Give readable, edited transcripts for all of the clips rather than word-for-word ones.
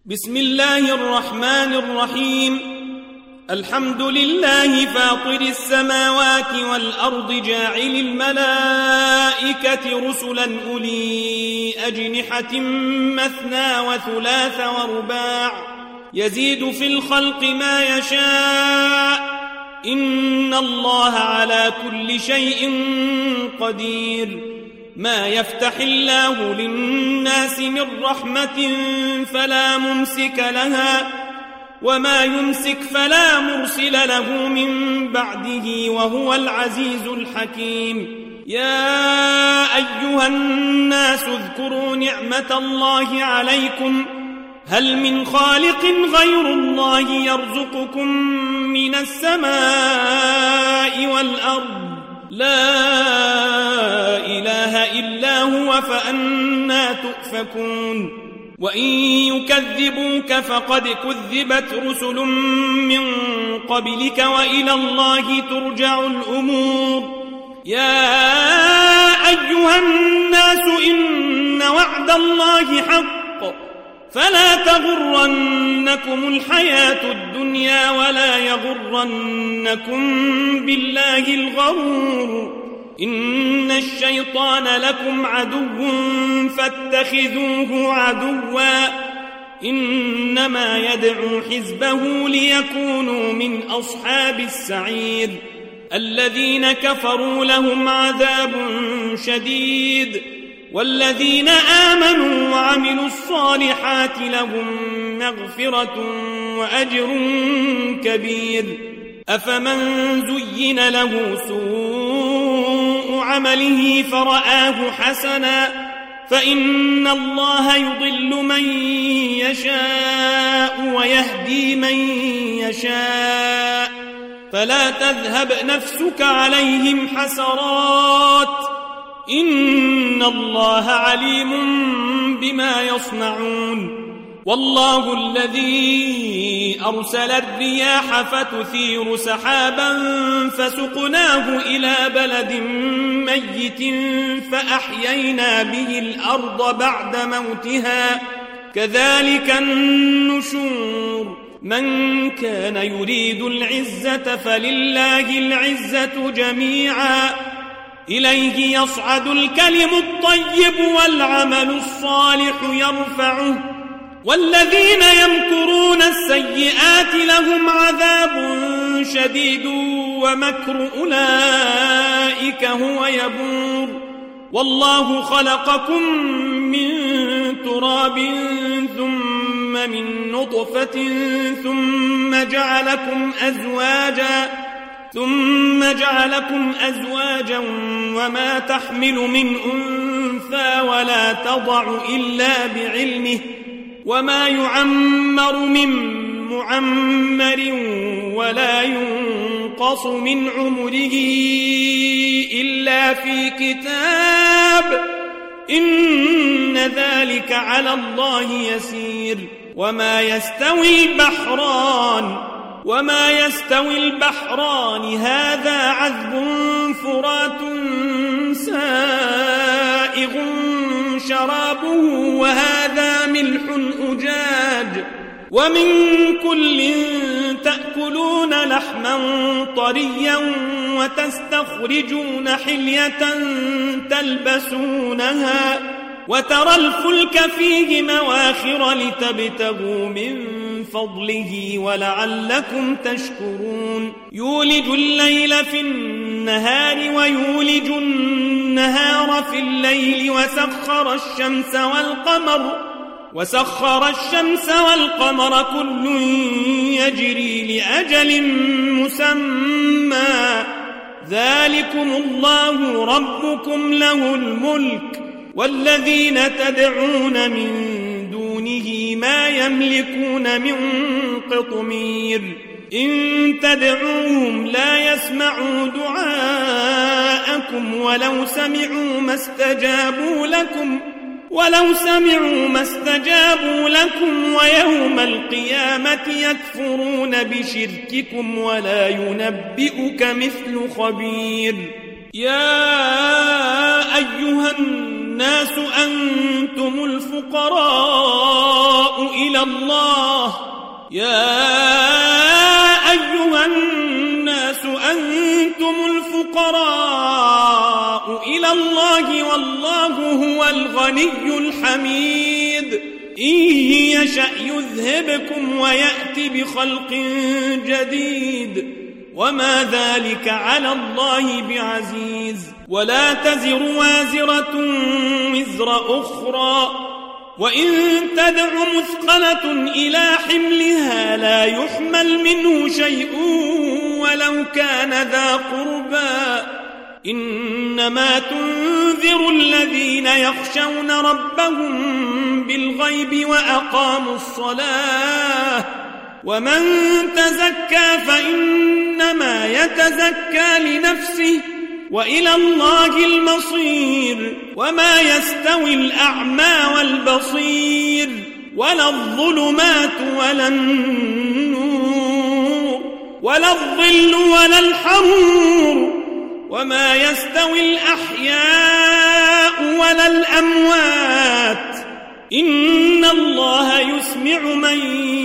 بسم الله الرحمن الرحيم. الحمد لله فاطر السماوات والأرض جاعل الملائكة رسلا أولي أجنحة مثنى وثلاث ورباع يزيد في الخلق ما يشاء إن الله على كل شيء قدير. ما يفتح الله للناس من رحمة فلا ممسك لها وما يمسك فلا مرسل له من بعده وهو العزيز الحكيم. يا أيها الناس اذكروا نعمة الله عليكم هل من خالق غير الله يرزقكم من السماء والأرض لا إله إلا هو فأنى تؤفكون. وإن يكذبوك فقد كذبت رسل من قبلك وإلى الله ترجع الأمور. يا أيها الناس إن وعد الله حق فلا تغرنكم الحياة الدنيا ولا يغرنكم بالله الغرور. إن الشيطان لكم عدو فاتخذوه عدوا إنما يدعو حزبه ليكونوا من أصحاب السعير. الذين كفروا لهم عذاب شديد والذين آمنوا وعملوا الصالحات لهم مغفرة وأجر كبير. أفمن زين له سوء عمله فرآه حسنا فإن الله يضل من يشاء ويهدي من يشاء فلا تذهب نفسك عليهم حسرات إن الله عليم بما يصنعون. والله الذي أرسل الرياح فتثير سحابا فسقناه إلى بلد ميت فأحيينا به الأرض بعد موتها كذلك النشور. من كان يريد العزة فلله العزة جميعا إليه يصعد الكلم الطيب والعمل الصالح يرفعه والذين يمكرون السيئات لهم عذاب شديد ومكر أولئك هو يبور. والله خلقكم من تراب ثم من نطفة ثم جعلكم أزواجا وما تحمل من أنثى ولا تضع إلا بعلمه وما يعمر من معمر ولا ينقص من عمره إلا في كتاب إن ذلك على الله يسير. وما يستوي البحران هذا عذب فرات سائغ شرابه وهذا ملح أجاج ومن كل تأكلون لحما طريا وتستخرجون حلية تلبسونها وترى الفلك فيه مواخر لتبتغوا من فضله ولعلكم تشكرون. يولج الليل في النهار ويولج النهار في الليل وسخر الشمس والقمر كل يجري لأجل مسمى ذلكم الله ربكم له الملك والذين تدعون من دونه ما يملكون من قطمير. إن تدعوهم لا يسمعوا دعاءكم ولو سمعوا ما استجابوا لكم ويوم القيامة يكفرون بشرككم ولا ينبئك مثل خبير. يا أيها الناس الناس أنتم الفقراء إلى الله يا أيها الناس أنتم الفقراء إلى الله والله هو الغني الحميد إن يشأ يذهبكم ويأتي بخلق جديد وما ذلك على الله بعزيز ولا تزر وازرة وزر أخرى وإن تدع مثقلة إلى حملها لا يحمل منه شيء ولو كان ذا قربى إنما تنذر الذين يخشون ربهم بالغيب وأقاموا الصلاة ومن تزكى فإنما يتزكى لنفسه وإلى الله المصير وما يستوي الأعمى والبصير ولا الظلمات ولا النور ولا الظل ولا الحرور وما يستوي الأحياء ولا الأموات إن الله يسمع من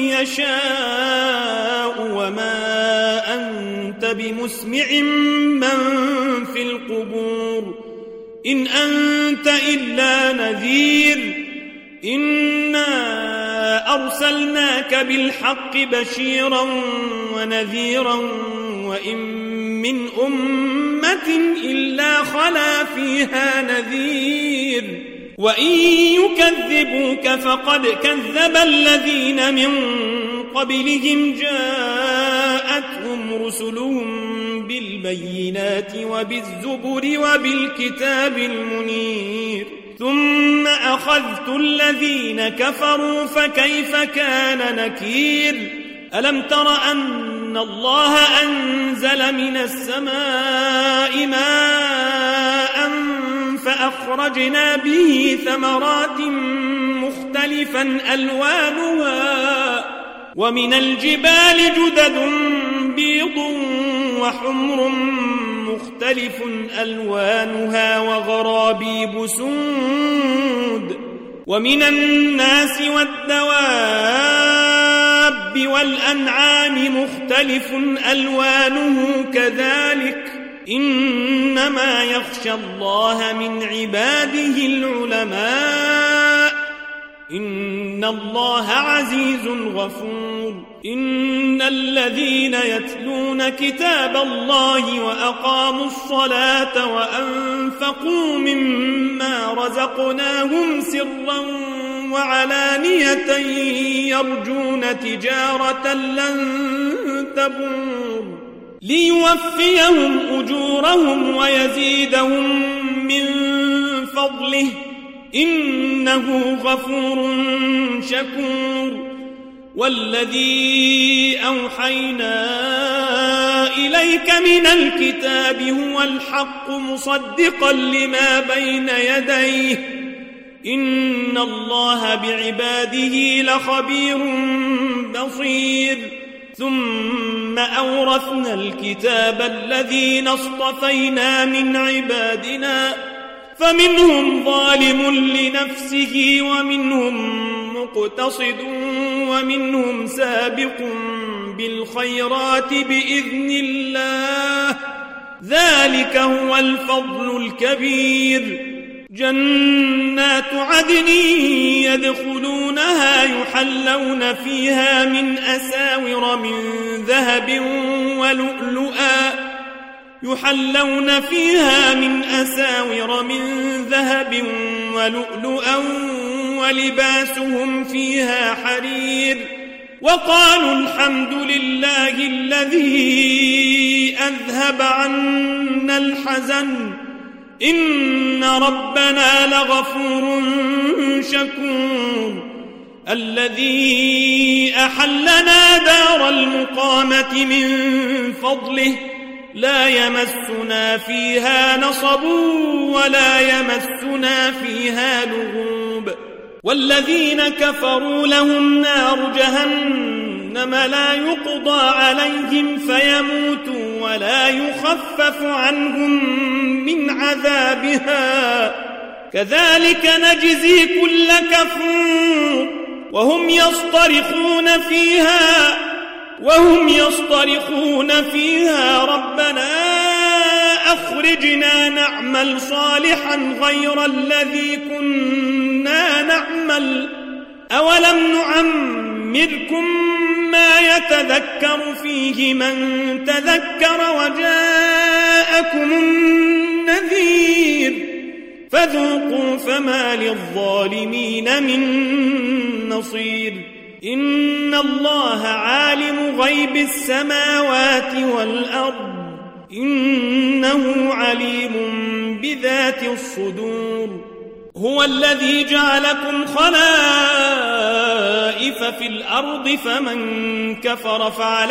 يشاء وما أنت بمسمع من في القبور إن أنت إلا نذير إنا أرسلناك بالحق بشيرا ونذيرا وإن من أمة إلا خلا فيها نذير وإن يكذبوك فقد كذب الذين من قبلهم جاءتهم رسلهم بالبينات وبالزبر وبالكتاب المنير ثم أخذت الذين كفروا فكيف كان نكير ألم تر أن الله أنزل من السماء ماء فأخرجنا به ثمرات مختلفا ألوانها ومن الجبال جدد بيض وحمر مختلف ألوانها وغرابيب سود ومن الناس والدواب والأنعام مختلف ألوانه كذلك إنما يخشى الله من عباده العلماء إن الله عزيز غفور إن الذين يتلون كتاب الله وأقاموا الصلاة وأنفقوا مما رزقناهم سرا وعلانية يرجون تجارة لن تبور ليوفيهم أجورهم ويزيدهم من فضله إنه غفور شكور والذي أوحينا إليك من الكتاب هو الحق مصدقا لما بين يديه إن الله بعباده لخبير بصير ثم أورثنا الكتاب الذين اصطفينا من عبادنا فمنهم ظالم لنفسه ومنهم مقتصد ومنهم سابق بالخيرات بإذن الله ذلك هو الفضل الكبير جنات عدن يدخلونها يحلون فيها من أساور من ذهب ولؤلؤا يحلون فيها من أساور من ذهب ولؤلؤا ولباسهم فيها حرير وقالوا الحمد لله الذي أذهب عنا الحزن إن ربنا لغفور شكور الذي أحلنا دار المقامة من فضله لا يمسنا فيها نصب ولا يمسنا فيها لغوب والذين كفروا لهم نار جهنم لا يقضى عليهم فيموتوا ولا يخفف عنهم من عذابها كذلك نجزي كل كفور وهم يصطرخون فيها ربنا أخرجنا نعمل صالحا غير الذي كنا نعمل أولم نعمركم ما يتذكر فيه من تذكر وجاءكم النذير فذوقوا فما للظالمين من نصير إن الله عالم غيب السماوات والأرض إنه عليم بذات الصدور هو الذي جعلكم خلائف في الأرض فمن كفر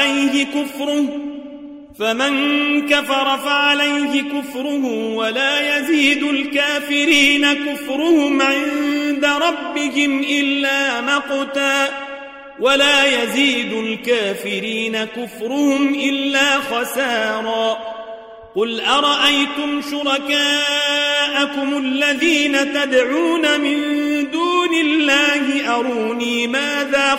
فعليه كفره ولا يزيد الكافرين كفرهم عند ربهم إلا مقتا ولا يزيد الكافرين كفرهم إلا خسارا قل أرأيتم شركاءكم الذين تدعون من دون الله أروني ماذا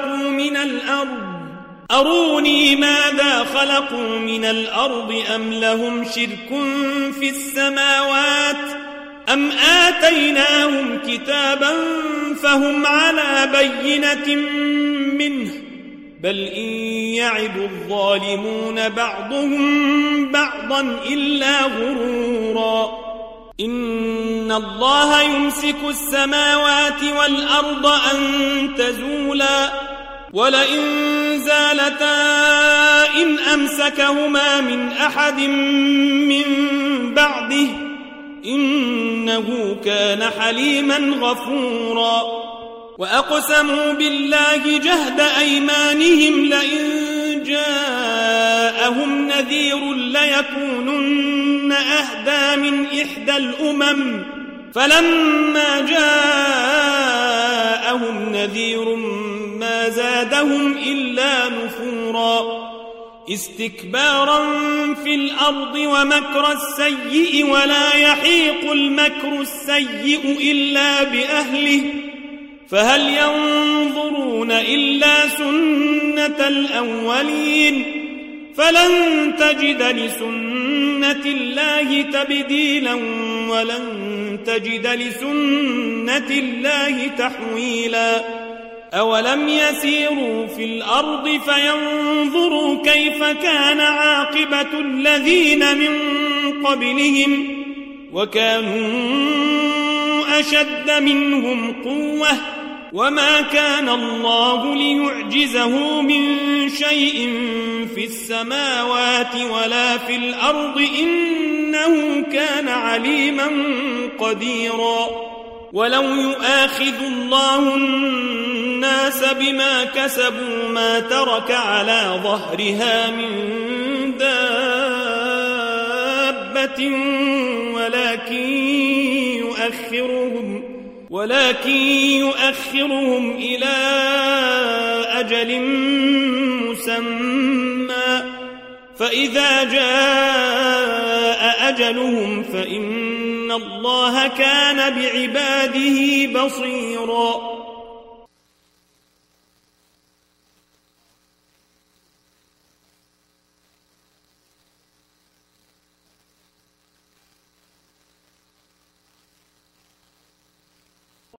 خلقوا من الأرض أم لهم شرك في السماوات أم آتيناهم كتابا فهم على بينة منه بل إن يعد الظالمون بعضهم بعضا إلا غرورا إن الله يمسك السماوات والأرض أن تزولا ولئن زالتا إن أمسكهما من أحد من بعده إنه كان حليما غفورا وأقسموا بالله جهد أيمانهم لئن جاءهم نذير ليكونن أهدى من إحدى الأمم فلما جاءهم نذير ما زادهم إلا نفورا استكبارا في الأرض ومكر السيء ولا يحيق المكر السيء إلا بأهله فهل ينظرون إلا سنة الأولين فلن تجد لسنة الله تبديلا ولن تجد لسنة الله تحويلا أولم يسيروا في الأرض فينظروا كيف كان عاقبة الذين من قبلهم وكانوا أشد منهم قوة وما كان الله ليعجزه من شيء في السماوات ولا في الأرض إنه كان عليما قديرا ولو يؤاخذ الله الناس بما كسبوا ما ترك على ظهرها من دابة ولكن يؤخرهم إلى أجل مسمى فإذا جاء أجلهم فإن الله كان بعباده بصيرا